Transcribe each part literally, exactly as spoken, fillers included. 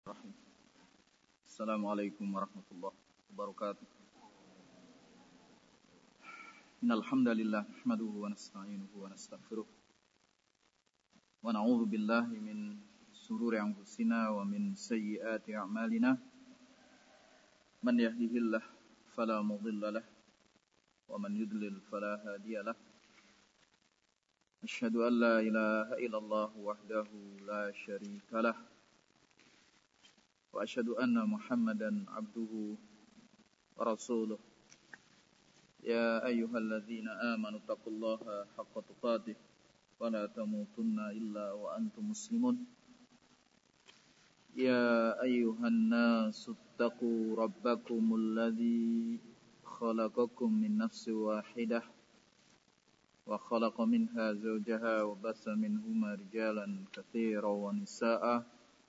Assalamualaikum warahmatullahi wabarakatuh. Innal hamdalillah nahmaduhu wa nasta'inuhu wa nastaghfiruh wa na'udzu billahi min shururi anfusina wa min sayyiati a'malina. Man yahdihillahu fala mudilla lahu wa man yudlil fala hadiya lahu. Asyhadu an la ilaha illallah wahdahu la syarika lahu wa asyhadu anna Muhammadan abduhu wa rasuluh. Ya ayyuhalladzina amanu taqullaha haqqa tuqatih wa la tamutunna illa wa antum muslimun. Ya ayyuhan nasu taqu rabbakumul ladzi khalaqakum min nafsin wahidah wa khalaqa minha zawjaha wa bassa minhuma rijalan katsiran wa nisaa'a.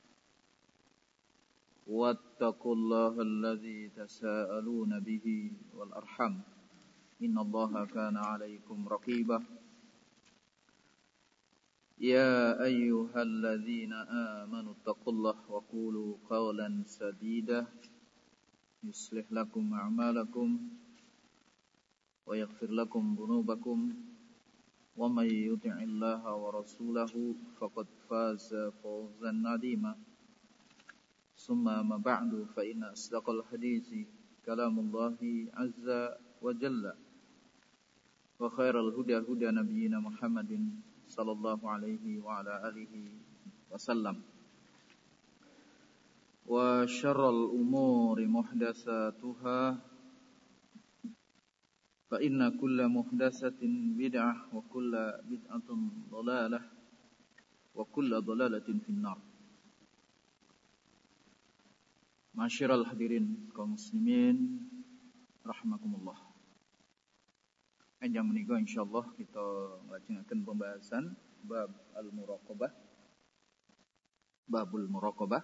Wattaqullaha alladzi tasaaluna bihi wal arham. Innallaha kana 'alaikum raqiba. Ya ayyuhalladzina amanu taqullaha wa qulu qawlan sadida yuslih lakum a'malakum wa yaghfir lakum dhunubakum wa may yuti'illaha wa rasulahu faqad faza fawzan 'azima. Summa ma ba'du fa inna asdaqal hadithi kalamullahi azza wa jalla wa khairal huda huda nabiyyina Muhammadin sallallahu alaihi wa ala alihi wasallam wa syarrul umuri muhdatsatuha fa inna kulla muhdatsatin bid'ah wa kulla bid'atin dhalalah wa kulla dhalalatin finnar. Masyiral hadirin kaum muslimin rahimakumullah. Enjang menika insyaallah kita nglajengaken pembahasan bab al-muraqabah. Babul muraqabah.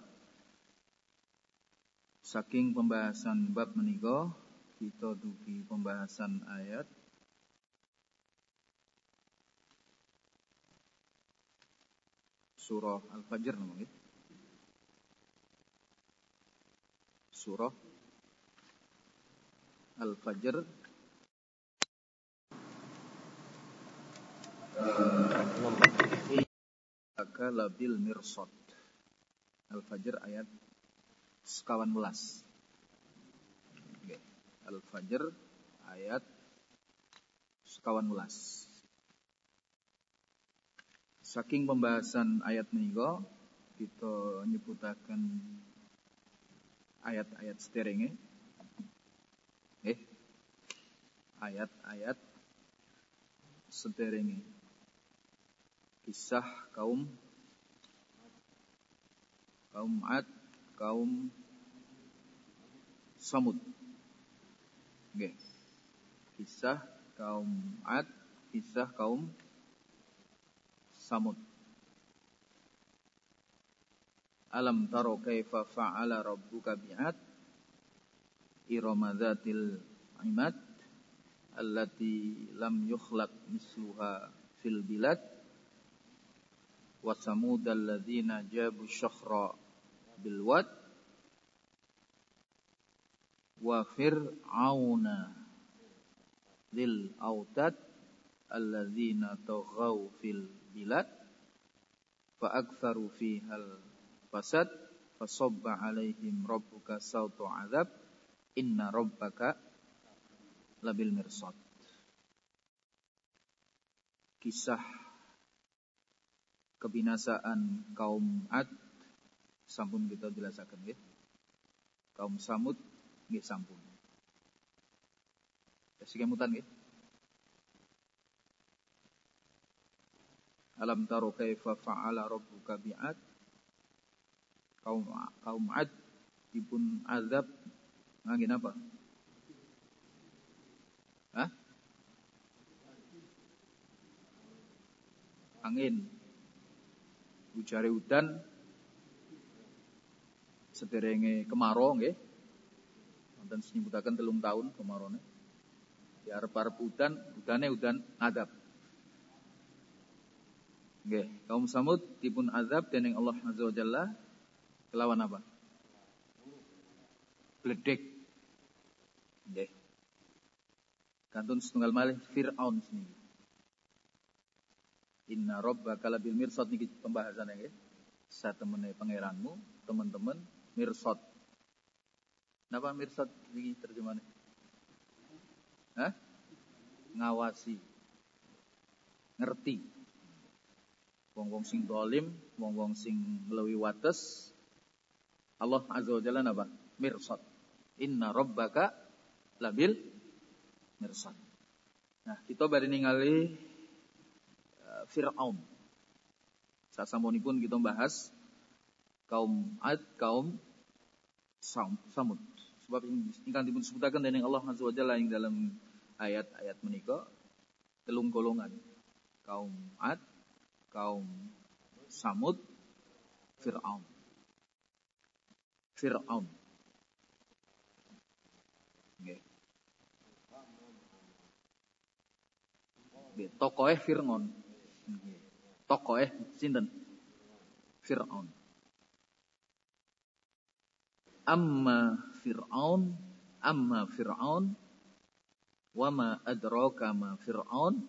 Saking pembahasan bab menika kita dugi pembahasan ayat surah Al-Fajr nggih. Surah Al-Fajr Labil mirsad. Al-Fajr ayat sekawan belas. Okay. Al-Fajr ayat sekawan belas. Saking pembahasan ayat menika kita nyebutaken ayat-ayat sederenge. Eh, ayat-ayat sederenge. Kisah kaum kaum Ad, kaum Samud. Nggih. Kisah kaum Ad, kisah kaum Samud. Alam taro kaifa fa'ala rabbuka bi'ad irama dzatil imad allati lam yukhlaq misluha fil bilad wa samudal ladzina jabu syakhra bil wad wa fir'auna lil autad alladzina taghaw fil bilad fa aktsaru fihal fasad fasobba alaihim rabbuka sautu azab inna rabbaka labil mirsad. Kisah kebinasaan kaum Ad sampun kita jelasaken nggih. Kaum Samud nggih sampun. Wis kemutan nggih. Alam taro kaifa fa'ala rabbuka bi'ad. Kaum kaum Ad dipun azab nganggen apa? Hah? Angin. Ujare udan sederenge kemarau nggih. Wonten nyebutaken telung taun kemarone. Di arep-arep udan, udane udan azab. Nggih, kaum Samud dipun azab dening Allah Azza wa Jalla kelawan apa? bledek. Nggih. Kantun setunggal malih Fir'aun sini. Inna rabbaka labil mirsad niki pembahasannya nggih. Satemene pangeranmu, teman-teman mirsad. Napa mirsad niki terjemahane? Hah? Ngawasi. Ngerti. Wong-wong sing dolim, wong-wong sing nglewi wates, Allah Azza wa Jalla napa? Mirsad. Inna rabbaka labil mirsad. Nah, kita bari ningali uh, Fir'aun. Sasampunipun kita bahas kaum Ad, kaum Samud. Sebab ingkang dipun sebutaken dening Allah Azza wa Jalla ing dalam ayat-ayat menika telung golongan. Kaum Ad, kaum Samud, Fir'aun. Fir'aun. Nggih. Nggih, tokoe Fir'aun. Nggih. Tokoe sinten? Fir'aun. Amma Fir'aun, amma Fir'aun, wa ma adraka ma Fir'aun,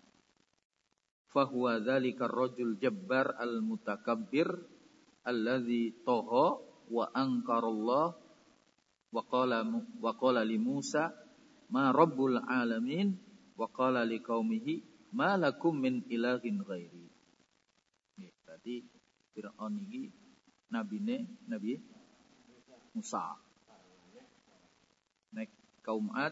fahuwa dzalika ar-rajul jabbar al-mutakabbir alladzi tagha wa ankarallah wa qala wa qala li Musa ma rabbul alamin wa qala li qaumihi ma lakum min ilahin ghairi. Nggih, berarti Fir'aun iki nabine Nabi Musa. Nek kaum Ad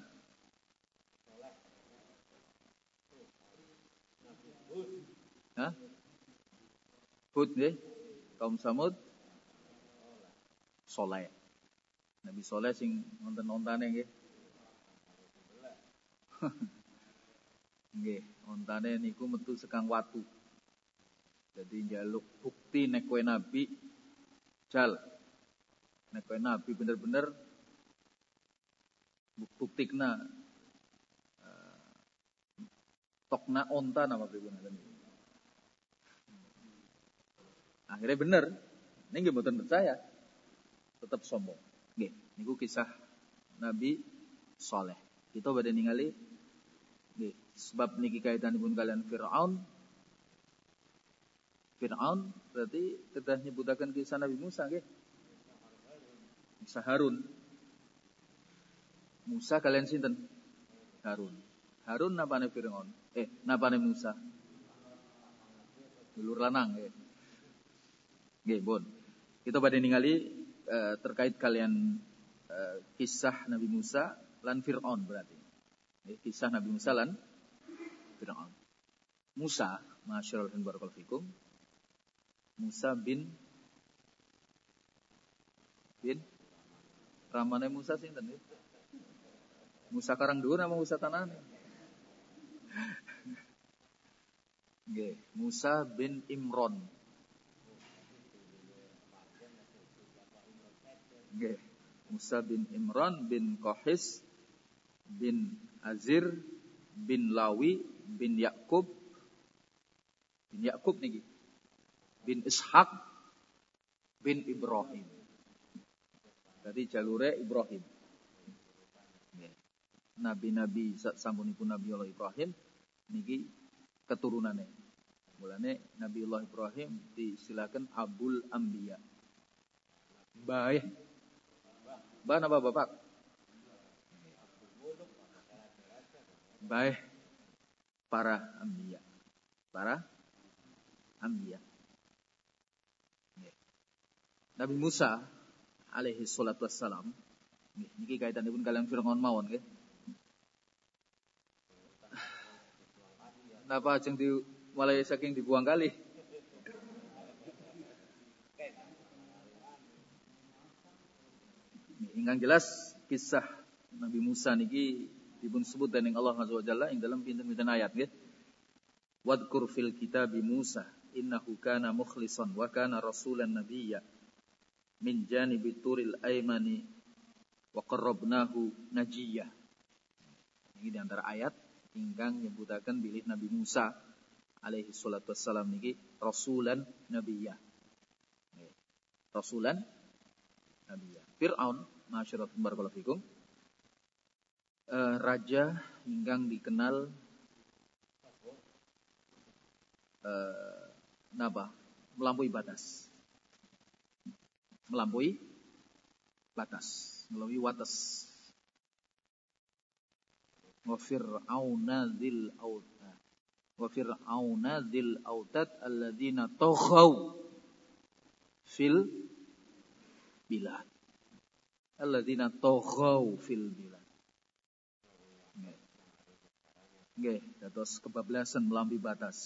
Hah? Hud nggih. Kaum Samud Soleh. Nabi Soleh sing wonten-wontane nggih. Nggih, ontane niku metu sekang watu. Jadi njaluk bukti nek kowe nabi jal. Nek kowe nabi bener-bener buktikna uh, tokna onta nama pripun ngoten. Akhirnya bener. Ini nggih mboten percaya. Tetap sombong. Nggih, niku kisah Nabi Saleh. Kita badhe ningali nggih, sebab niki kaitanipun kalian Firaun. Firaun berarti kedah nyebutaken kisah Nabi Musa nggih. Kisah Harun. Musa kalian sinten? Harun. Harun napane Firaun? Eh, napane Musa? Dulur lanang nggih. Nggih, pun. Kita badhe ningali uh, terkait kalian uh, kisah Nabi Musa lan Firaun berarti. Nggih, kisah Nabi Musa lan Firaun. Musa, masyaallah dan barakallahu fikum. Musa bin bin ramane Musa sinten nggih? Musa Karang Dhuwur apa Musa Tanane? Nggih, Musa bin Imron. Nggih, Musa bin Imran bin Qahis bin Azir bin Lawi bin Yakub bin Yakub niki bin Ishaq bin Ibrahim. Jadi jalure Ibrahim. Nggih. Nabi-nabi sampunipun Nabi Allah Ibrahim niki keturunane. Mulane Nabi Allah Ibrahim disilakan Abul Anbiya. Baik. Mbah napa Bapak? Baik para anbiya. Para anbiya. Nabi Musa alaihi salatu wassalam nggih niki kaitanipun kalian Firaun mawon nggih. Napa ajeng di mulai saking dibuang kali? Ingkang jelas kisah Nabi Musa niki dipun sebut dening Allah Azza wa Jalla ing dalam pinten-pinten ayat nggih. Wadkur fil kitabi Musa innahu kana mukhlishan wa kana rasulan nabiyya min janibi turil aymani wa qarrabnahu najiyya. Ini di antara ayat ingkang nyebutaken bilih Nabi Musa alaihi salatu wassalam niki rasulan nabiyya. Rasulan nabiyya. Fir'aun, masyarakat barakallahu fikum, uh, raja hinggang dikenal uh, napa? Melampaui batas. Melampaui batas, melampaui watas. Wa fir'auna dzil autad. Wa fir'auna dzil autad alladzina taghaw fil bilad. Alladzina taghaw fil bilad. Nggih, dados kebablasan melampaui batas.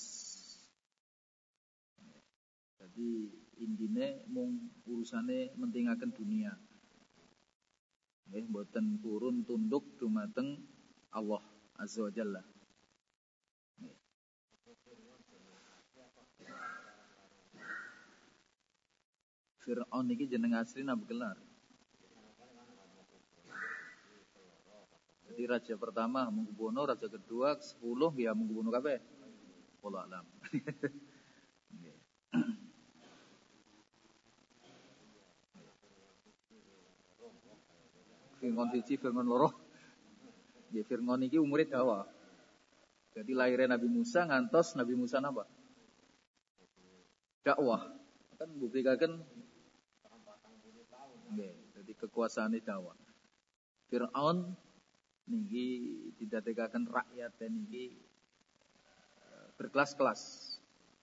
Jadi intine mung urusane mentingaken dunia. Nggih, mboten purun tunduk dumateng Allah Azza wa Jalla. Fir'aun iki jeneng asli napa gelar? Jadi raja pertama Mengkubuwono, raja kedua sepuluh ya Mengkubuwono kabeh. Wallahu alam. Fir'aun siji, Fir'aun loro. Ya, Fir'aun iki umure dawa. Jadi lahirnya Nabi Musa ngantos Nabi Musa napa? Dakwah. Kan buktikan nggih, jadi kekuasaane dakwah. Fir'aun niki didadekaken rakyat dan niki berkelas-kelas.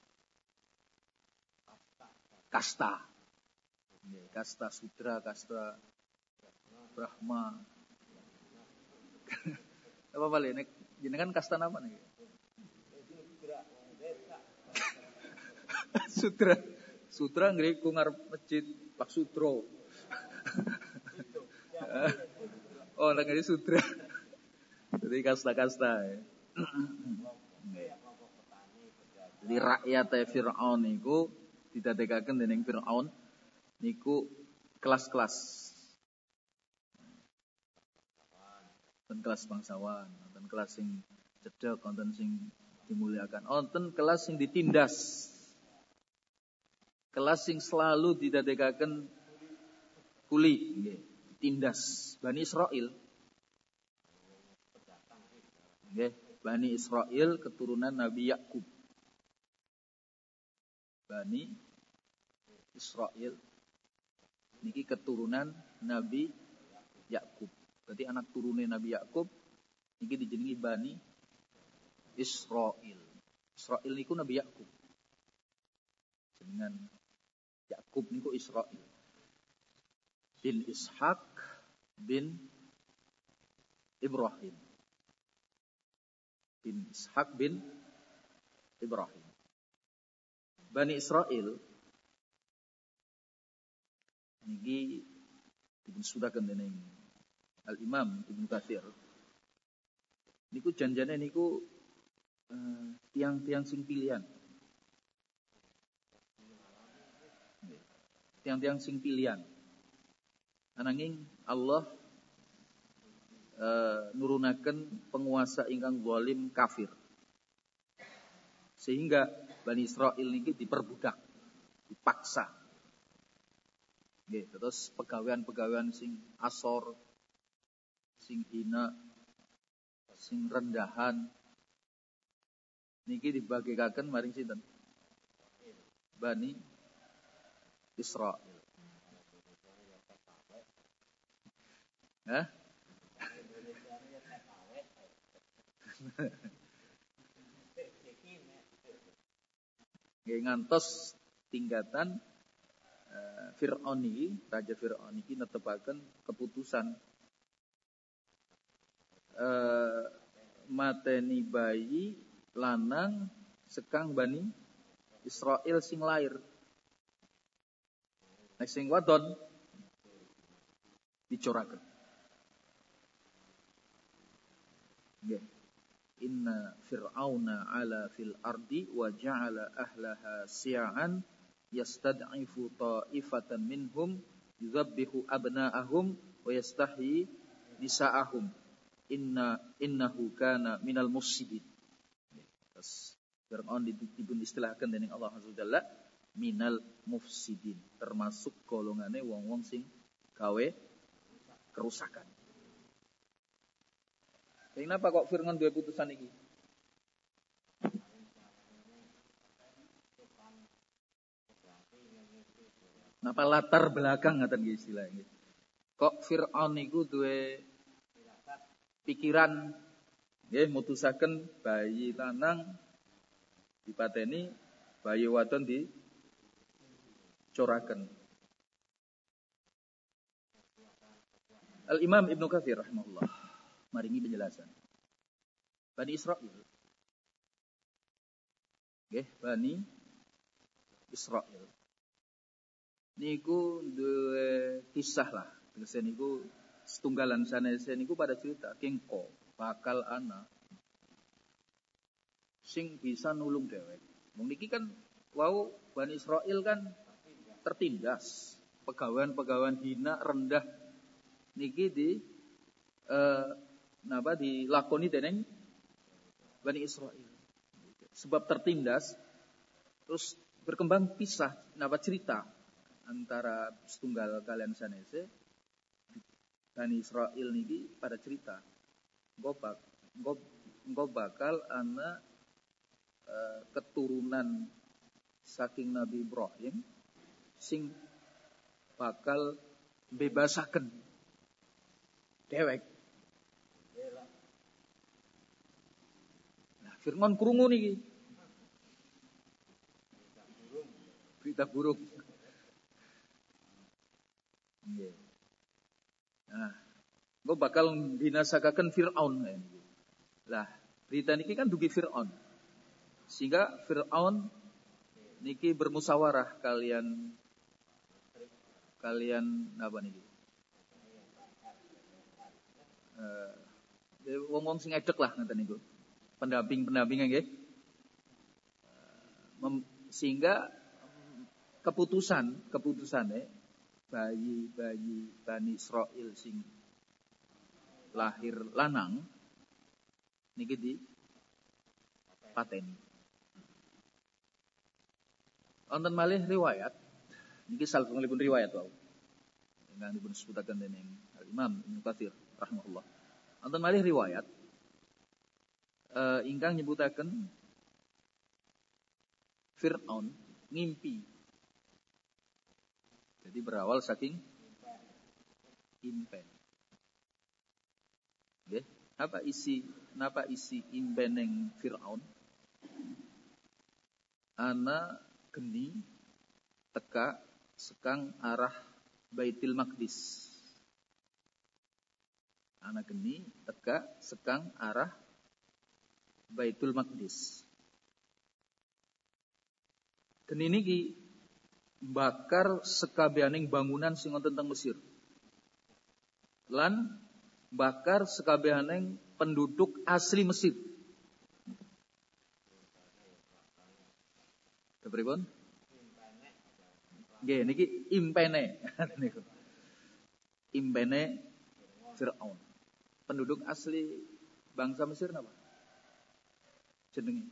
Kasta. Nggih, kasta Sudra, kasta Brahma. Apa balik nek jenengan kasta napa niki? Sutra. Sutra ngriku ngarep masjid Pak Sutro. Oh, lagi ini Sutra. Jadi kasta-kasta ya. Jadi rakyat Fir'aun niku didadekaken dening Fir'aun niku kelas-kelas. Wonten kelas bangsawan, wonten kelas sing cedhek, wonten sing dimuliakan, wonten kelas sing ditindas. Kelas sing selalu didadekaken kuli, nggih, tindas. Bani Israil. Nggih, Bani Israil keturunan Nabi Yakub. Bani Israil niki keturunan Nabi Yakub. Berarti anak turune Nabi Yakub niki dijenengi Bani Israil. Israil niku Nabi Yakub. Jenengan Yakub niku Israil. Bin Ishak bin Ibrahim. Bin Ishak bin Ibrahim. Bani Israil niki disebutkan dening Al-Imam Ibnu Katsir. Niku janjane niku uh, tiang-tiang sing pilihan. Tiang-tiang sing pilihan. Ananging Allah uh, nurunaken penguasa ingkang zalim kafir. Sehingga Bani Israil niki diperbudak, dipaksa. Nggih, terus pegawaian-pegawaian sing asor, sing hina, sing rendahan niki dibagikaken maring sinten? Bani Israil. Hah? Nggih ngantos tingkatan uh, Fir'aun iki, Raja Fir'aun iki netepaken keputusan uh, mateni bayi lanang sekang Bani Israil sing lair. Nek sing wadon dicoraken. Nggih. Inna fir'auna ala fil ardi wa ja'ala ahlaha si'an yastad'ifu ta'ifatan minhum yuzabbihu abna'ahum wa yastahyi nisa'ahum inna innahu kana minal mufsidin. Terus Fir'aun dipun istilahkan dening Allah Azza wa Jalla minal mufsidin, termasuk golongane wong-wong sing gawe kerusakan. Kenapa kok Fir'aun duwe putusan iki? Napa latar belakang ngaten iki istilahnya. Kok Fir'aun niku duwe pikiran nggih mutusaken bayi lanang dipateni, bayi wadon dicoraken. Al-Imam Ibnu Katsir rahimahullah maringi penjelasan. Bani Israil. Nggih, Bani Israil. Niku duwe kisah lah. Tegese niku setunggalan sanese niku pada cerita kengko bakal ana sing bisa nulung dhewek. Wong niki kan wau Bani Israil kan tertindas, pegawaian-pegawaian hina rendah niki di eh napa dilakoni dening Bani Israil. Sebab tertindas terus berkembang pisah napa cerita antara setunggal kalian sanese Bani Israil niki pada cerita engko bak engko bakal ana uh, keturunan saking Nabi Ibrahim sing bakal bebasaken dewek. Nah, Fir'aun krungu niki. Berita burung. Nggih. Nah, engko bakal binasakaken Fir'aun. Lah, berita niki kan dugi Fir'aun. Sehingga Fir'aun niki bermusyawarah kalian kalian apa niki? Eh, wong-wong sing edek lah ngoten niku. Pendamping-pendampinge nggih. Sehingga keputusan, keputusane bayi-bayi Bani Israil sing lahir lanang niki di pateni. Wonten malih riwayat niki salebetipun riwayat wau. Ingkang dipun sebutaken dening Al-Imam Ibnu Katsir rahimahullah. Wonten malih riwayat uh, ingkang nyebutaken Fir'aun ngimpi. Jadi berawal saking impen. Nggih, apa isi napa isi impeneng Fir'aun? Ana geni teka sekang arah Baitul Maqdis. Ana geni teka sekang arah Baitul Maqdis. Geni niki bakar sekabehaning bangunan sing wonten teng Mesir. Lan bakar sekabehaning penduduk asli Mesir. Kepripun? Nggih niki impene niku. Impene Fir'aun. Penduduk asli bangsa Mesir napa? Jenenge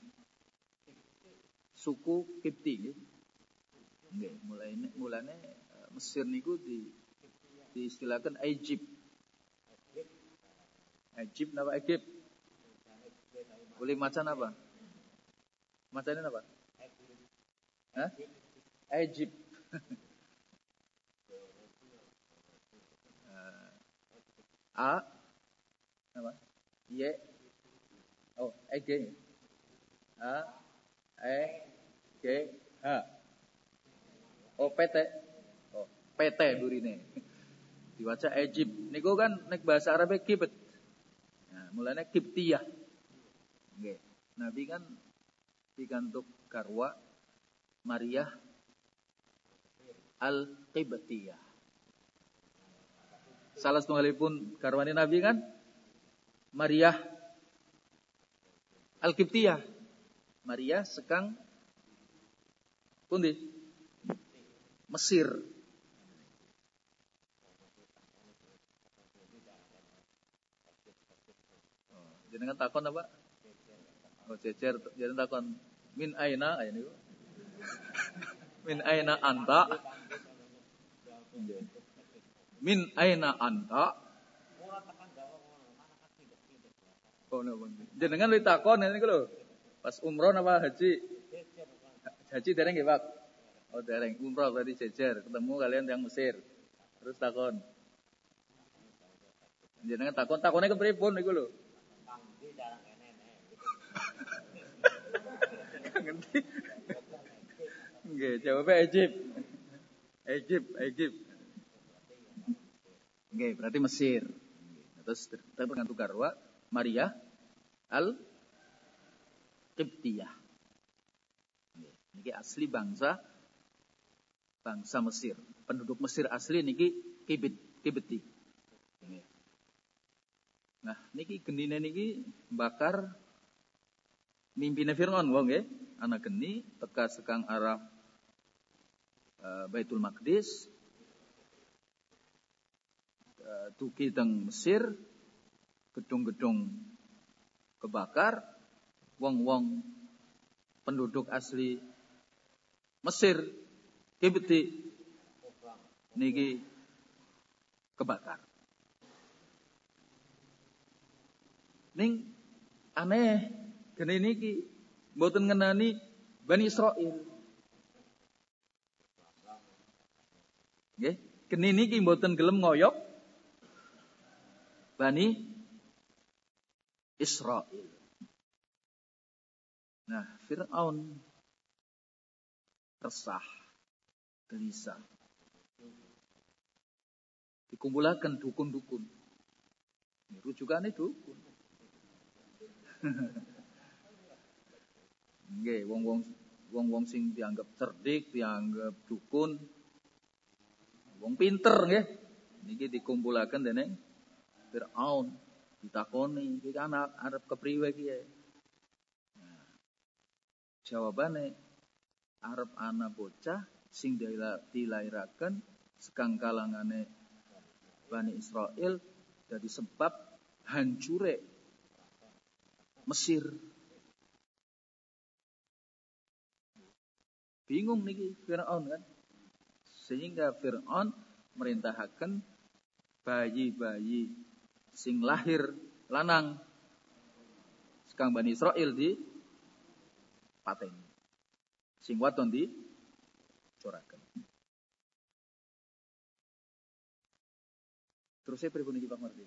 suku Kipti nggih. Nggih, mulane mulane Mesir niku di diistilahkan Egypt. Egypt napa Egypt? Boleh macan apa? Macannya apa? Hah? Egypt. A apa? Y oh, E G. A E G H. Oh, P T. Oh, P T durine. Diwaca Egypt. Niku kan nek bahasa Arab Kibt. Nah, mulane Kiptiyah. Nggih. Nabi kan pikantuk garwa Maryah Al-Qibtiyah. Salah setunggalipun garwane Nabi kan Maryah Al-Qibtiyah. Maryah sekang pundi? Mesir. Oh, jenengan takon apa? Oh, cecer jenengan takon min aina ayo niku. Min aina anta? Min aina anta? Oh, no, jenengan ditakon ini lho. Pas umroh napa haji? Haji dereng nggih, Pak? Oh, dereng. Umroh berarti jejer, ketemu kalian yang Mesir. Terus takon. Jenengan takon, takone kepripun niku lho? Ngerti? Nggih, jawabe Egypt. Egypt, Egypt. Nggih, berarti Mesir. Terus dengan tukar wa Maria al Qibtiyah. Niki asli bangsa bangsa Mesir. Penduduk Mesir asli niki Kibit, Kibti. Nah, niki genine niki bakar mimpine Fir'aun wong nggih. Ana geni teka sekang arah uh, Baitul Maqdis. Uh, tuki teng Mesir, gedung-gedung kebakar, wong-wong penduduk asli Mesir, Kibti niki kebakar. Ning aneh gene niki mboten ngenani Bani Israil. Nggih, gene niki mboten gelem ngoyok Bani Israil. Nah, Fir'aun resah, gelisah. Dikumpulaken dukun-dukun. Ini rujukane dukun. Nggih, wong-wong wong-wong sing dianggap cerdik, dianggap dukun, wong pinter nggih. Niki dikumpulaken dening Fir'aun, ditakoni, iki anak arep kepriwe iki ya? Nah, jawabane arep ana bocah sing dilairaken sekang kalangane Bani Israil dadi sebab hancure Mesir. Bingung niki Fir'aun kan. Sehingga Fir'aun merintahaken bayi-bayi sing lahir lanang sekang Bani Israil di pateni. Sing wadon di coraken. Terus saya pripun iki Pak Mardi?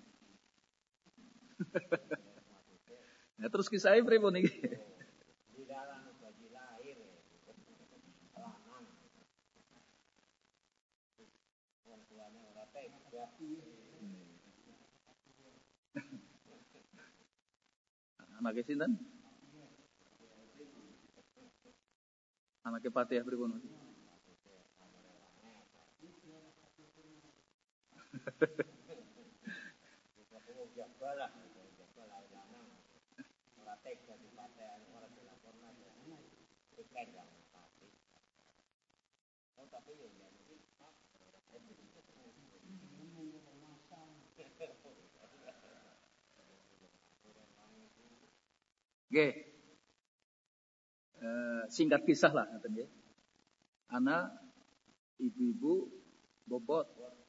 Nah, terus kisahnya pripun iki? Di dalam bayi lahir lanang. Wong tuane ora tega. Anake sinten? Anake Patih pripun? Oke, uh, singkat kisah lah, nanti. Anak, ibu-ibu, bobot,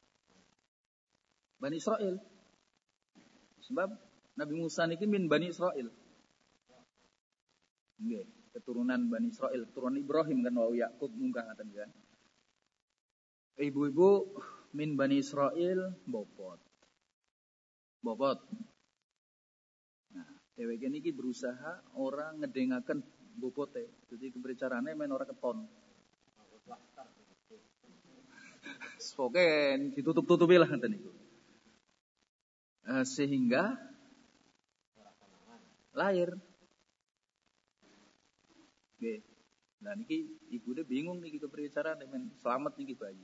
Bani Israil. Sebab Nabi Musa niki min Bani Israil. Nggih, keturunan Bani Israil, keturunan Ibrahim kan wau Yakub munggah ngaten kan. Ibu-ibu min Bani Israil bobot. Bobot. Nah, dheweke niki berusaha ora ngedengaken bobote. Jadi kebercarane men ora keton. Pokoke ditutup-tutupi lah ngaten niku. Uh, sehingga lahir. Nggih. Nah niki ibune bingung niki kepriye carane men selamat niki bayi.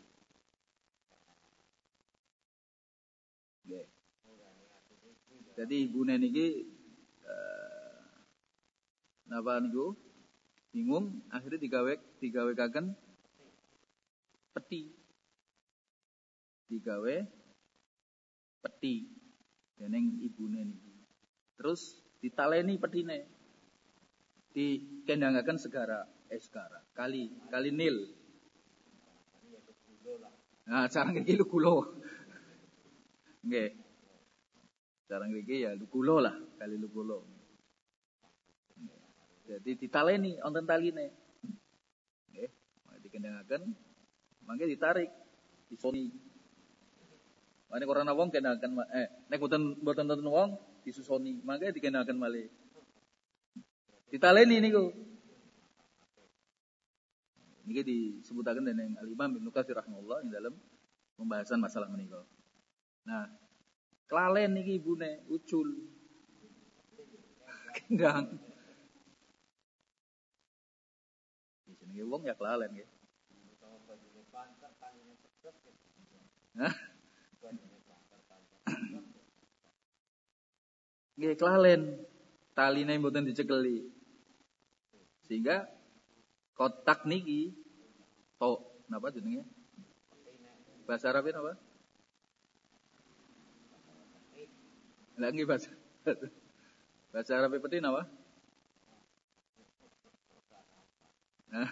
Nggih. Jadi ibune niki uh, napa niku bingung akhirnya digawe digawekaken peti. Digawe peti dening ibune niki. Terus ditaleni petine. Dikendangaken segara eh segara kali kali Nil. Nah, cara iki lho kula. Nggih. Cara ngriki ya lukulo lah, kali lukulo. Jadi ditaleni wonten taline. Nggih, dikendengaken mangke ditarik, disoni. Mane korona wong kenakaken eh nek boten boten wonten wong disusoni, mangke dikenaken malih. Ditaleni niku. Niki disebutaken dening Al-Imam Ibnu Katsir rahimahullah ing dalam pembahasan masalah menika. Nah, kelalen niki ibune ucul. Kendang. Jenenge wong ya kelalen nggih. Hah? Nggih kelalen. Taline mboten dicekeli. Sehingga kotak niki to napa jenenge? Bahasa Arab napa? Lah nggih bahasa. Bahasa Arab peti napa? Nah.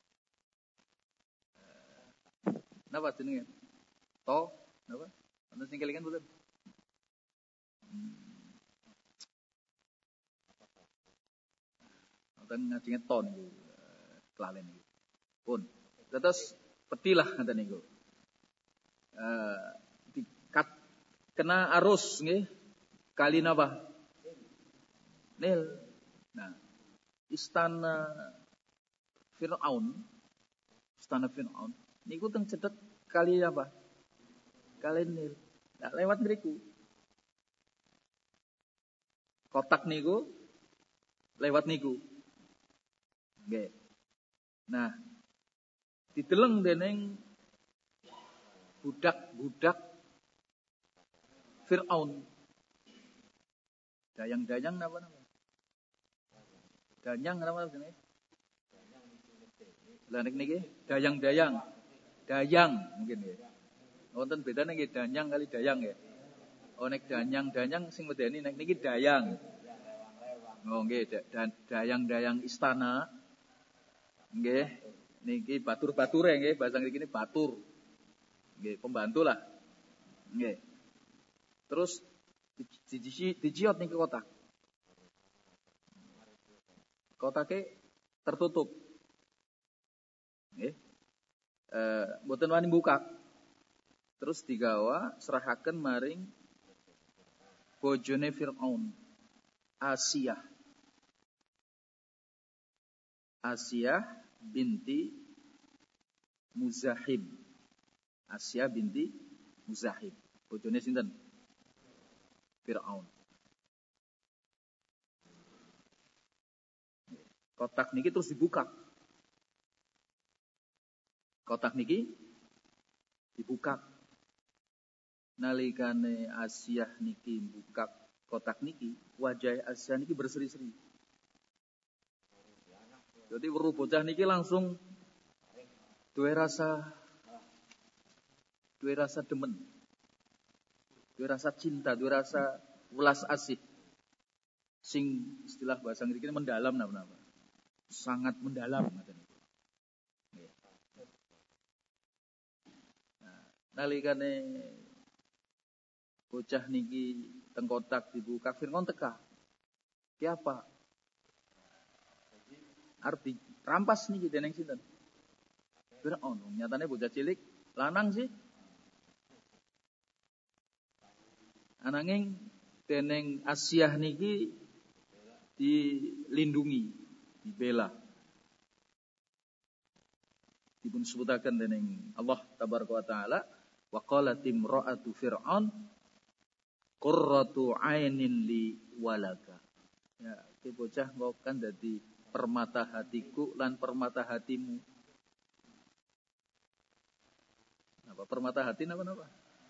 Napa jenenge? To napa? Ana sing kelingan mboten? Wonten ngajenge to niku. Kelalen niku. Pun. Terus petilah ngoten niku. Eh dikat kena arus nggih. Kali napa? Nil. Nah, istana Firaun, istana Firaun niku teng cedhek kali apa? Kali Nil. Nah, lewat mriku. Kotak niku lewat niku. Nggih. Nah, dideleng dening budak-budak Firaun. Dayang-dayang napa napa? Danyang napa jenenge? Lah nek niki dayang-dayang. Dayang mungkin nggih. Wonten bedane nggih danyang kali dayang nggih. Oh nek danyang-danyang sing medeni nek niki dayang. Oh nggih dayang-dayang istana. Nggih, niki batur-bature nggih, bahasa ngriki ini batur. Nggih, pembantu lah. Nggih. Terus diciot niki kotak. Kotake tertutup. Nggih. Eh, mboten wani buka. Terus digawa serahaken maring bojone Firaun, Asiyah. Asiyah binti Muzahib. Asiyah binti Muzahib. Bojone sinten? Firaun. Kotak niki terus dibuka. Kotak niki dibuka. Nalikane Asiyah niki buka kotak niki, wajah Asiyah niki berseri-seri. Jadi weruh bocah niki langsung duwe rasa duwe rasa demen. Duwe rasa cinta, duwe rasa welas asih. Sing istilah bahasa ngriki mendalam napa-napa. Sangat mendalam ngoten niku. Nah, nalikane bocah niki teng kotak dibuka Firaun teka. Ki apa? Arep dirampas niki dening sinten? Firaun. Nyatane bocah cilik lanang sih. Ananging dening Asiyah niki dilindungi, dibela. Dipun sebutaken dening Allah tabaraka wa taala, wa qalat imra'atu fir'aun qurratu 'ainin li walaka. Ya, iki bocah kok kan dadi permata hatiku lan permata hatimu. Apa permata hati napa napa?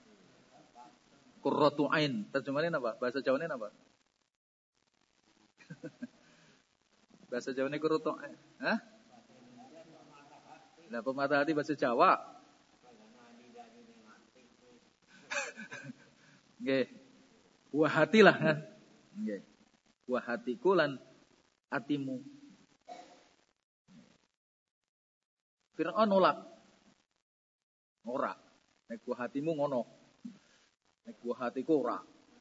Qurratu 'ain. Terjemahannya napa? Bahasa Jawane napa? Bahasa Jawane qurratu 'ain. Hah? Lah permata hati bahasa Jawa. Nggih. Buah hati lah. Nggih. Buah hatiku lan hatimu. Firaun nolak. Ora. Nek buah hatimu ngono. Nek buah hati ora.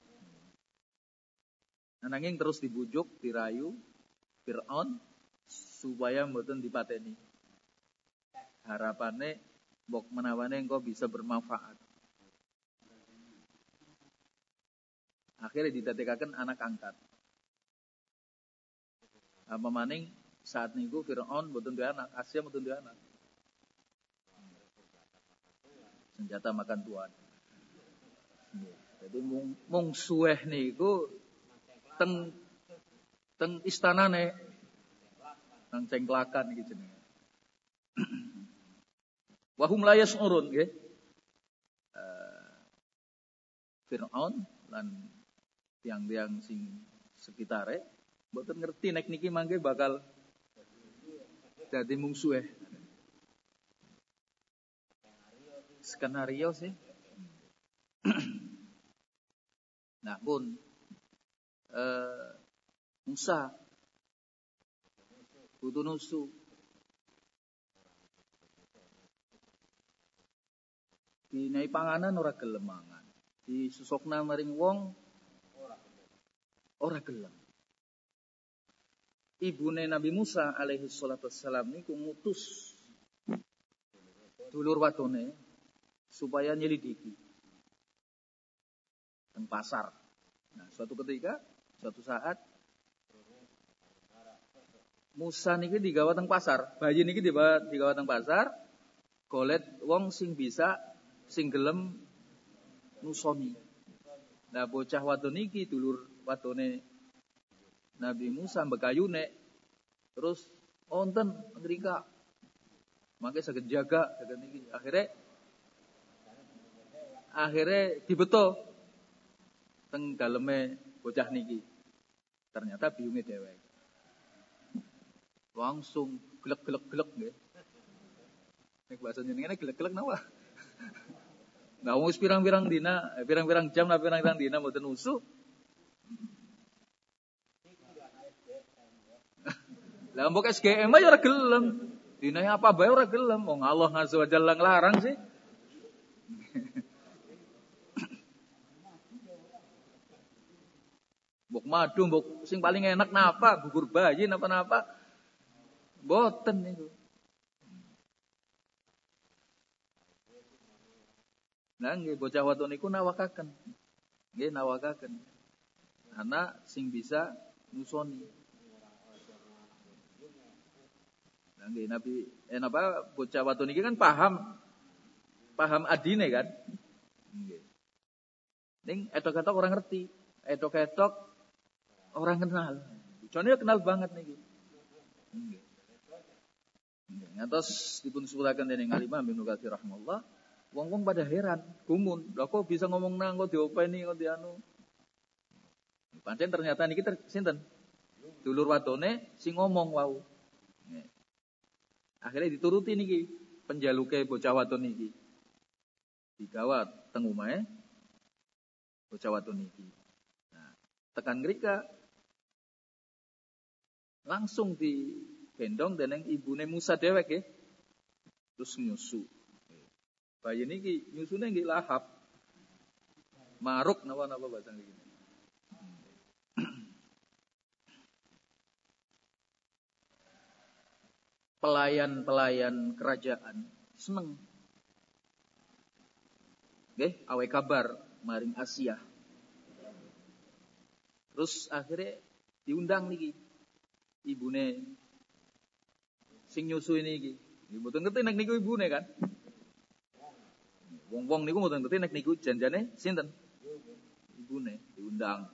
Nanging terus dibujuk, dirayu Fir'aun supaya mboten dipateni. Harapane mbok menawane engko bisa bermanfaat. Akhirnya didadekaken anak angkat. Apa maning saat niku Fir'aun mboten duwe anak, Asia mboten duwe anak. Senjata makan tuan. Jadi mung, mung suweh niku teng teng istanane nang cengklakan iki jenenge. Wa hum la yas'urun nggih. Uh, Fir'aun lan tiang-tiang sing sekitare mboten ngerti nek niki mangke bakal dadi mungsuhe. Skenario sih. Nah pun uh, Musa butuh nusu. Dinai panganan ora gelem mangan. Disusukna maring wong ora gelem. Ibune Nabi Musa alaihi salatu wassalam niku ngutus dulur wadone supaya nyelidiki teng pasar. Nah, suatu ketika, suatu saat Musa niki digawa teng pasar, bayi niki digawa digawa teng pasar, golet wong sing bisa sing gelem nusoni. Nah, bocah wadon niki dulur wadone Nabi Musa mbekayune terus wonten ngrika. Mangke saged jaga saged niki. Akhire akhire dibeto teng daleme bocah niki. Ternyata biyunge dhewek. Langsung gelek-gelek-gelek nggih. Nek bahasa jenengane gelek-gelek napa? Nah, wis pirang-pirang dina, pirang-pirang jam, lah pirang-pirang dina mboten nusu. Lah mbok S G M aja ora gelem. Dinae apa bae ora gelem. Wong Allah Azza wa Jalla nglarang sih. Mbok madu, mbok sing paling enak napa? Gugur bayi napa-napa. Boten niku. Nah, nggih bocah wadon niku nawakaken. Nggih nawakaken. Anak sing bisa nusoni. Nah, nggih Nabi eh napa bocah wadon iki kan paham paham adine kan. Nggih. Ning etok-etok orang ngerti. Etok-etok orang kenal. Bocone kenal banget niki. Nggih. Nggih. Ngantos dipun sebutaken dening Al-Imam Ibnu Katsir rahimahullah. Wong-wong pada heran, gumun. Lah kok bisa ngomong nang kok diopeni kok dianu. Pancen ternyata niki ter, sinten? Dulur wadone sing ngomong wau. Nih. Akhirnya dituruti niki penjaluke bocah wadon niki. Digawa teng omahe bocah wadon niki. Nah, tekan ngrika langsung digendong dening ibune Musa dhewek nggih. Terus nyusu. Bayi niki nyusune nggih lahap. Maruk napa-napa bahasa niki. Pelayan-pelayan kerajaan seneng. Nggih, awe kabar maring Asia. Terus akhirnya diundang niki ibune sing nyusu niki. Mboten ngerti nek niku ibune kan. Wong-wong niku mboten ngerti nek niku janjane sinten? Ibune diundang.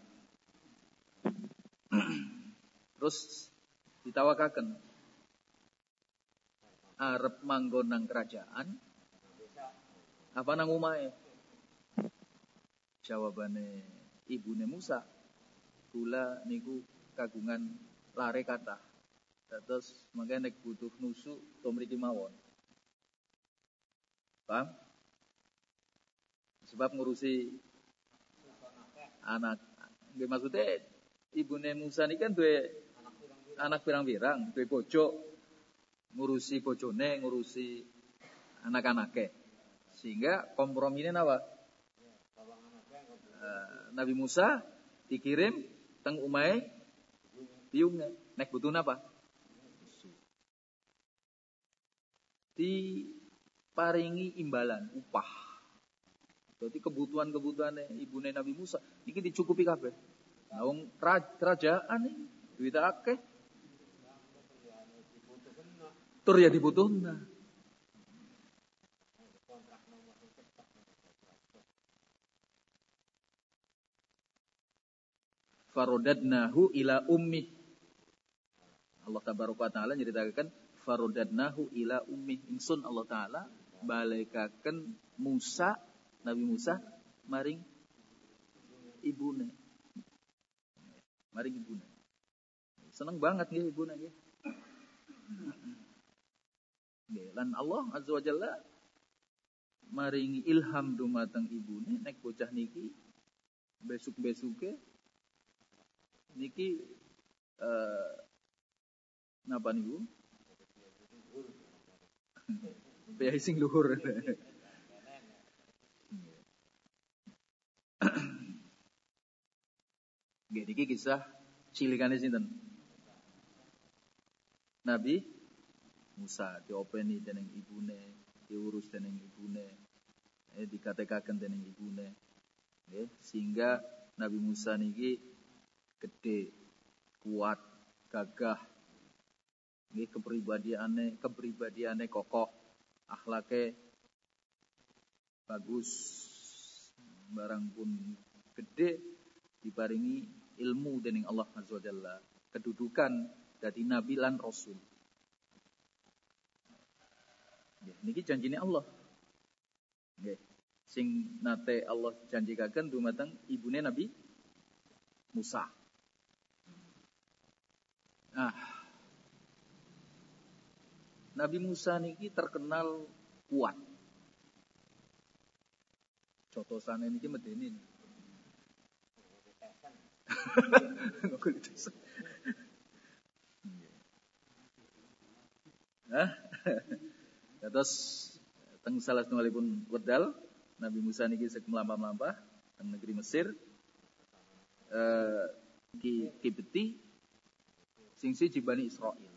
Terus ditawakaken arep manggon nang kerajaan apa nang omahe? Jawabane ibune Musa, kula niku kagungan lare kathah. Dados mangke nek butuh nusu to mriki mawon. Paham? Sebab ngurusi anak. Nggih maksudnya ibune Musa niki kan duwe anak pirang-pirang, duwe bojo, ngurusi bojone, ngurusi anak-anake. Sehingga kompromine napa? uh, Nabi Musa dikirim teng umai biunge nek butuh apa? Diparingi imbalan upah. Berarti kebutuhan-kebutuhan ibune Nabi Musa iki dicukupi kabeh. Nah, wong kerajaan iki duit akeh. Tur ya dibutuhna. Farodadnahu ila ummi. Allah tabaraka taala nyeritakan farodadnahu ila ummi. Ingsun Allah taala balekaken Musa, Nabi Musa maring ibune. Maring ibune. Seneng banget nggih ibune nggih. Nggih, lan Allah azza wa jalla maringi ilham dumateng ibune nek bocah niki besuk-besuke niki eh napa niku? Piyai sing luhur. Nggih niki kisah cilikane sinten? Nabi Musa diopeni dening ibune, diurus dening ibune, eh dikatekaken dening ibune. Nggih, sehingga Nabi Musa niki gede, kuat, gagah. Nggih kepribadiane, kepribadiane kokoh, akhlake bagus. Barang pun gede diparingi ilmu dening Allah Azza wa Jalla, kedudukan dadi nabi lan rasul. Nggih niki janjine Allah. Nggih, sing nate Allah janjikaken dumateng ibune Nabi Musa. Nah, Nabi Musa niki terkenal kuat. Cotosane niki medeni. Hah? Terus teng salah setunggalipun wedal Nabi Musa niki sek mlampah-mlampah teng negeri Mesir. Eh ki Kipti sing siji Bani Israil.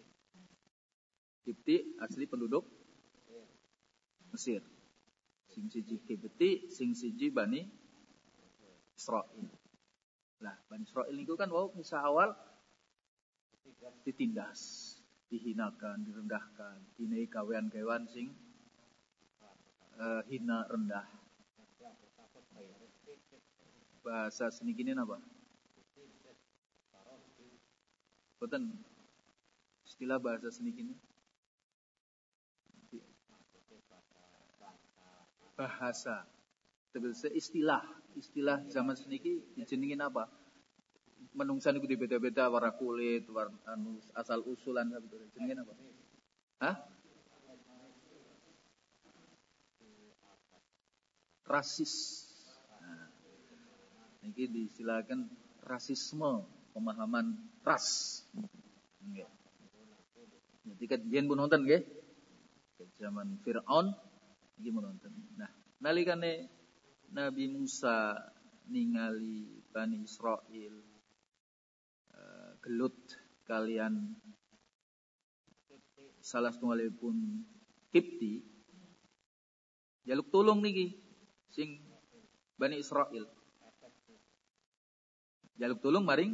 Kipti asli penduduk Mesir. Sing siji Kipti, sing siji Bani Israil. Lah, Bani Israil niku kan wau kisah awal ditindas, dihinakan, direndahkan, dinai kawean-kewan sing uh, hina rendah. Bahasa senikine apa? Boten istilah bahasa senikine. Bahasa. Tegese istilah, istilah zaman seniki dijenengin apa? Menungsa niku beda-beda warna kulit, warna anu asal usulan gitu. Jenengin apa? Hah? Rasis. Nah, niki diistilahkan rasisme, pemahaman ras. Nggih. Jadi kan yen pun nonton nggih. Zaman Firaun iki menonton. Nah, nalikane Nabi Musa ningali Bani Israil uh, gelut kalian salah setunggalipun Kipti jaluk tulung niki sing Bani Israil jaluk tulung maring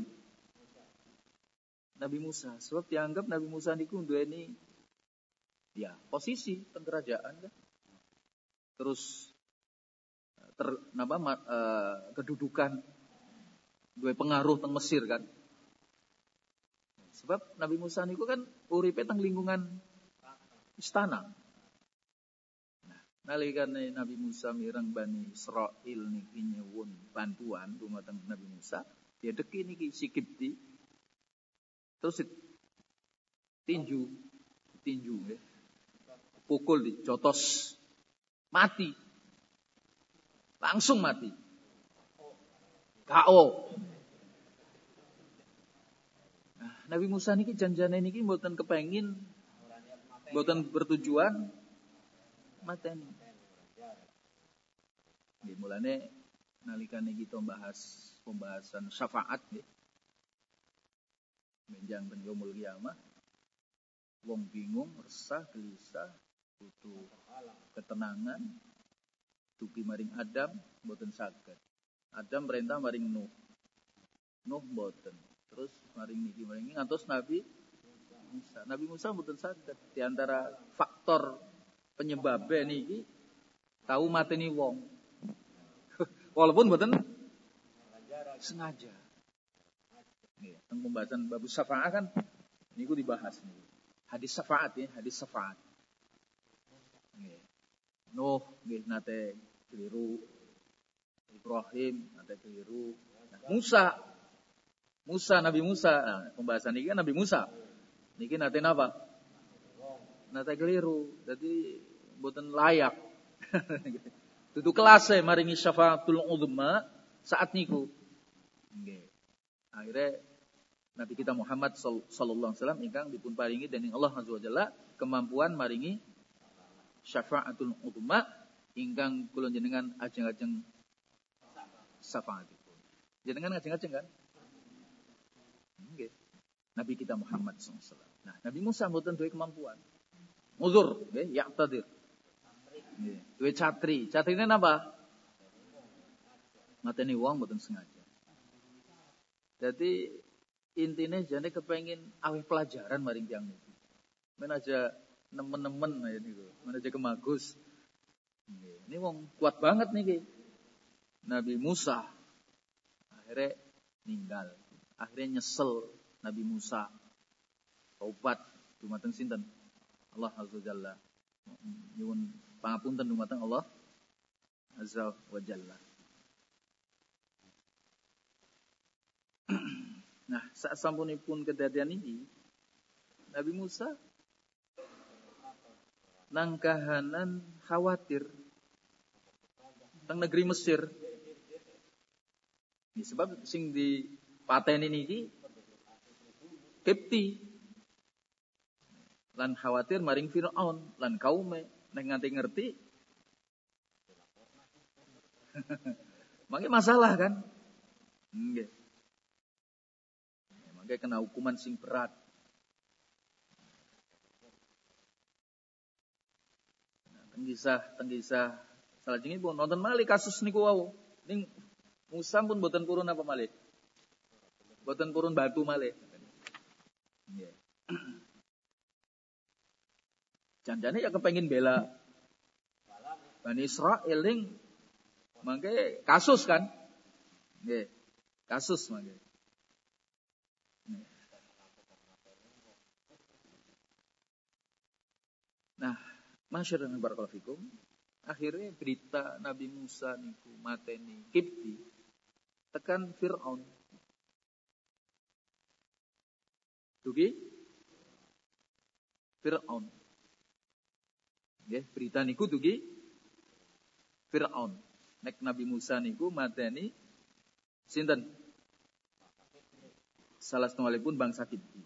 Nabi Musa sebab dianggap Nabi Musa niku duweni ya posisi kerajaan kan terus ter napa uh, kedudukan duwe pengaruh teng Mesir kan sebab Nabi Musa niku kan uripe teng lingkungan istana. Nah, nalikane Nabi Musa mireng Bani Israil niki nyuwun bantuan dumateng Nabi Musa, diedeki niki si Kipti. Terus tinju, tinju nggih. Pukul dicotos mati. Langsung mati. K O. Nah, Nabi Musa niki janjane niki mboten kepengin mboten bertujuan mateni. Nggih mulane nalikane kita bahas pembahasan syafaat nggih. Menjang teng yaumul kiamah. Wong bingung, resah, gelisah, butuh ketenangan. Dugi maring Adam mboten saged. Adam perintah maring Nuh. Nuh mboten. Terus maring niki maring ngantos Nabi Musa. Nabi Musa mboten saged. Di antara faktor penyebabnya niki tahu mateni wong. Walaupun mboten sengaja. Nggih, teng pembahasan bab syafaat kan niku dibahas nih. Hadis syafaat ya, hadis syafaat. Nggih. Nuh nggih nate keliru. Ibrahim nate keliru. Nah, Musa Musa Nabi Musa. Nah, pembahasan ini kan Nabi Musa. Niki nate napa? Nate keliru. Jadi mboten layak. Dudu kelas e maringi syafaatul uzma saat niku. Nggih. Akhirnya Nabi kita Muhammad sallallahu alaihi wasallam ingkang dipun paringi dening Allah Azza wa Jalla kemampuan maringi syafaatul uzma ingkang kula jenengan ajeng-ajeng syafaatipun. Jenengan ajeng-ajeng kan? Nggih. Nabi kita Muhammad sallallahu alaihi wasallam. Nah, Nabi Musa mboten duwe kemampuan. Uzur, nggih, ya'tadir. Nggih, duwe catri. Catrine napa? Mateni wong mboten sengaja. Jadi intinya jane kepengin aweh pelajaran maring tiyang niki. Men aja nemen-nemen ya niku. Men aja kemagus. Nggih, ini wong kuat banget niki. Nabi Musa akhirnya ninggal. Akhirnya nyesel Nabi Musa. Taubat dumateng sinten? Allah Azza wa Jalla. Nyuwun pangapunten dumateng Allah Azza wa Jalla. Nah, saat sampunipun kedadian ini, Nabi Musa nang kahanan khawatir teng negeri Mesir. Ini sebab sing di pateni niki Kipti. Lan khawatir maring Firaun lan kaume nek nganti ngerti. Mangke masalah kan? Nggih. Mangke kena hukuman sing berat. Tenggisah, tenggisah. Salajengipun nonton malih kasus niku wau. Ning Musa pun boten purun apa malih? Boten purun batu malih. Nggih. Janjane ya kepengin bela Bani Israil ning mangke kasus kan? Nggih. Kasus mangke. Nah, masyarakat barakallahu fikum, akhirnya berita Nabi Musa niku mateni Kipti tekan Firaun. Dugi Firaun. Nggih, berita niku dugi Firaun. Nek Nabi Musa niku mateni sinten? Salah setunggalipun bangsa Kipti.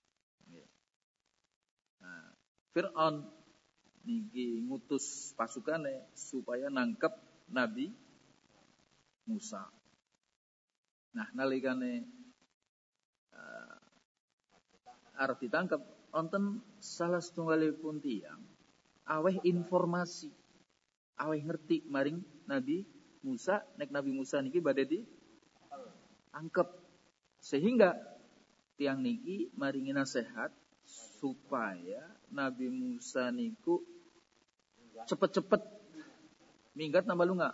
Nah, Firaun niki ngutus pasukane supaya nangkep Nabi Musa. Nah, nalikane uh, arep ditangkep wonten salah setunggalipun tiyang aweh informasi, aweh ngerti maring Nabi Musa, nek Nabi Musa niki badhe di angkep. Sehingga tiyang niki maringi nasihat supaya Nabi Musa niku cepet-cepet minggat nambah lunga.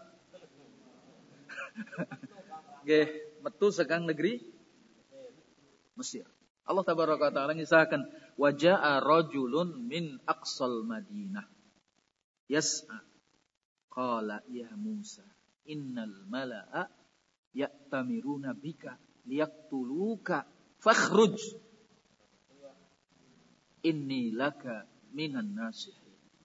Nggih, metu sekang negeri Mesir. Allah tabaraka wa taala ngisahkan wa jaa rajulun min aqsal Madinah yas'a qala ya Musa innal mala'a ya'tamiruna bika liyaqtuluka fakhruj inni laka minan nasihin.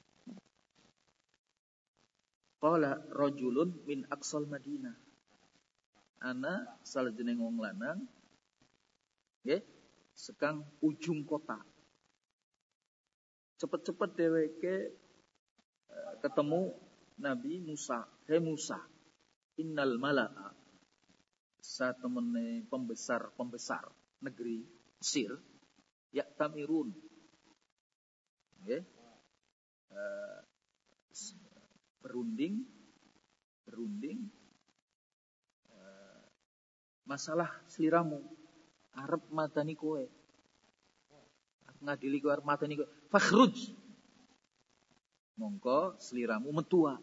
Qala rajulun min aqsal Madinah. Ana salajenging wong lanang nggih sekang ujung kota. Cepet-cepet dheweke ketemu Nabi Musa. Hei Musa, innal mala'a satemene pembesar-pembesar negeri Mesir ya tamirun nggih uh, berunding berunding uh, masalah sliramu arep matani kowe ngadili kowe arep matani kowe fakhruj mongko sliramu metua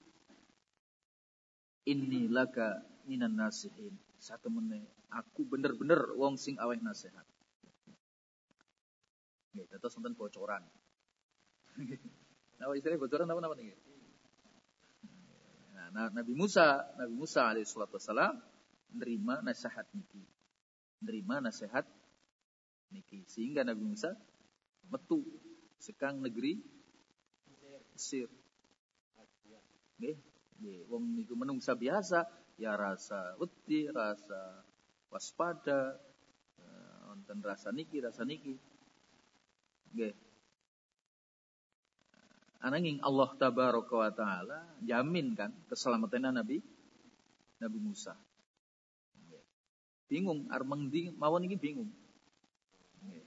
inni laka minan nasihin satemene aku bener-bener wong sing aweh nasihat nggih tetes wonten bocoran nah istilahnya bocoran apa napa niki nah Nabi Musa Nabi Musa alaihi salatu wasalam nerima nasihat niki nerima nasihat niki sehingga Nabi Musa metu sekang negeri Mesir nggih nggih wong niku menungsa biasa ya rasa wedi rasa waspada wonten uh, rasa niki rasa niki nggih ananging Allah tabaraka wa taala jamin kan keselamatan Nabi Nabi Musa nggih bingung arep ngendi mawon iki bingung nggih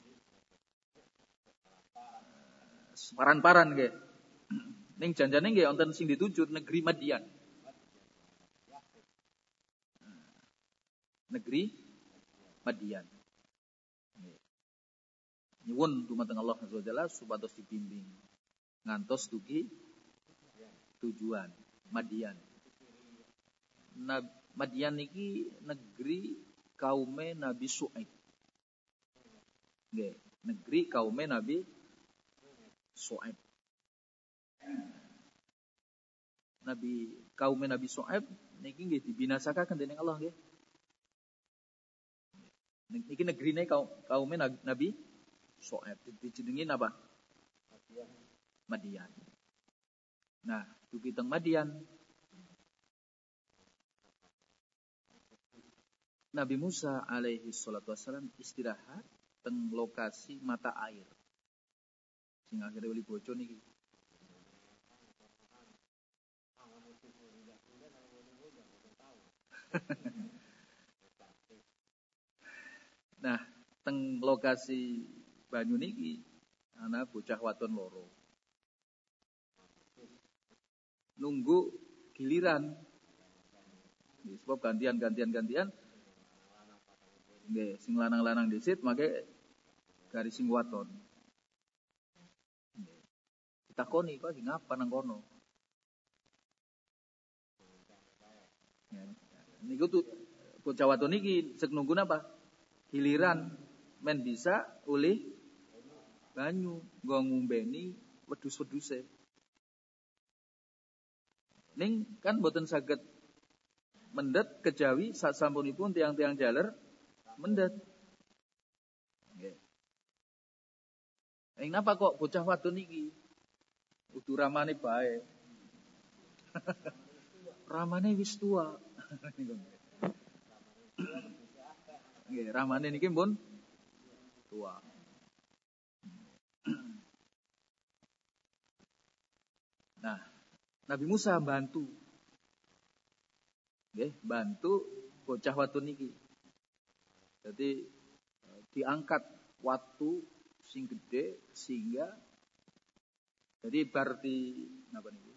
paran-paran nggih ning janjane nggih wonten sing dituju negeri Madian negeri Madian. Nyuwun dumateng Allah Azza wa Jalla supados dibimbing ngantos dugi tujuan Madian. Nah, Madian niki negeri kaume Nabi Syuaib. Nggih, negeri kaume Nabi Syuaib. Nabi kaume Nabi Syuaib niki nggih dibinasakaken dening Allah nggih. Niki negrine kaum kaume Nabi Syuaib dijenengi napa? Madian. Nah, dugi teng Madian. Nabi Musa alaihi salatu wasallam istirahat teng lokasi mata air. Sing akhire uli boco niki. Nah, teng lokasi banyu niki ana bocah wadon loro. Nunggu giliran. Nggih, sebab gantian-gantian-gantian. Nggih, sing lanang-lanang dhisit make garis sing wadon. Nggih. Ditakoni kok sing ngapa nang kono. Ya, niku tuh bocah wadon niki sek nunggu napa? Giliran men bisa oleh banyu nggo ngumbeni wedhus-wedhuse. Ning kan boten saged mendet kejawi sasampunipun tiang-tiang jaler mendet. Nggih. Ing napa kok bocah wadon iki kudu ramane bae. Ramane wis tua. Nggih, ramane niki pun tua. Nah, Nabi Musa bantu. Nggih, bantu bocah wadon niki. Jadi diangkat watu sing gede sehingga jadi bar di napa niku?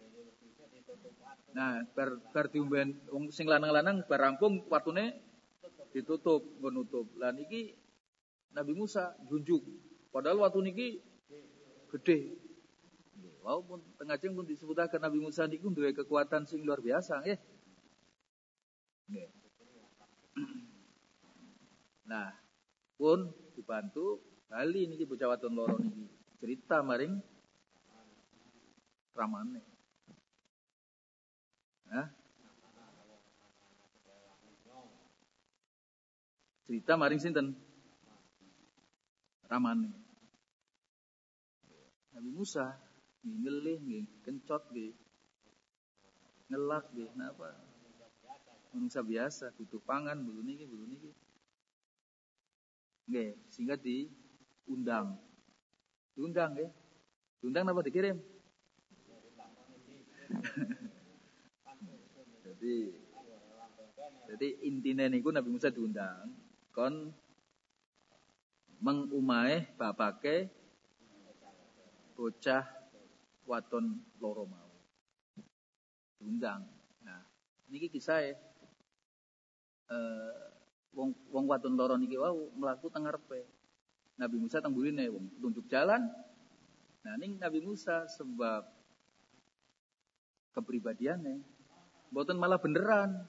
Nah, bar bar diumben wong sing lanang-lanang bar rampung watune ditutup, menutup. Lah niki Nabi Musa junjuk. Padahal waktu niki gede. Walaupun tengah jeng pun disebutaken Nabi Musa niku duwe kekuatan sing luar biasa, nggih. Nggih. Nah, pun dibantu bali niki bocah wadon loro niki. Cerita maring ramane. Hah? Cerita maring sinten? Ramane. Nabi Musa ngelih nggih, kencot nggih. Ngelak nggih, napa? Manusia biasa, butuh pangan, butuh niki, butuh niki. Nggih, sehingga diundang. Diundang nggih. Diundang napa dikirim? Jadi Jadi intinya niku Nabi Musa diundang kon mengumahe bapake bocah waton loro mau. Diundang. Nah, niki kisah eh wong wong waton loro niki wau mlaku teng ngarepe. Nabi Musa teng burine wong tunjuk jalan. Nah, ning Nabi Musa sebab kepribadiannya mboten malah beneran.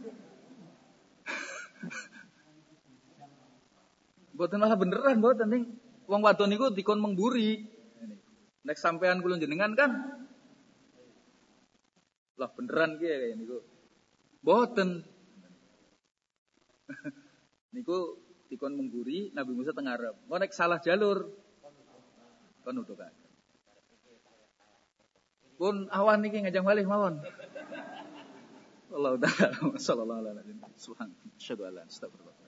Mboten malah beneran mboten ning wong wadon niku dikon mengburi. Nek sampean kula jenengan kan lah beneran ki kaya niku. Mboten. Niku dikon mengguri Nabi Musa teng ngarep. Engko nek salah jalur kon nuduhaken. Pun awan niki ngajeng malih mawon. Allah taala sallallahu alaihi wasallam. Subhanallah. Asyhadu an la ilaha illallah.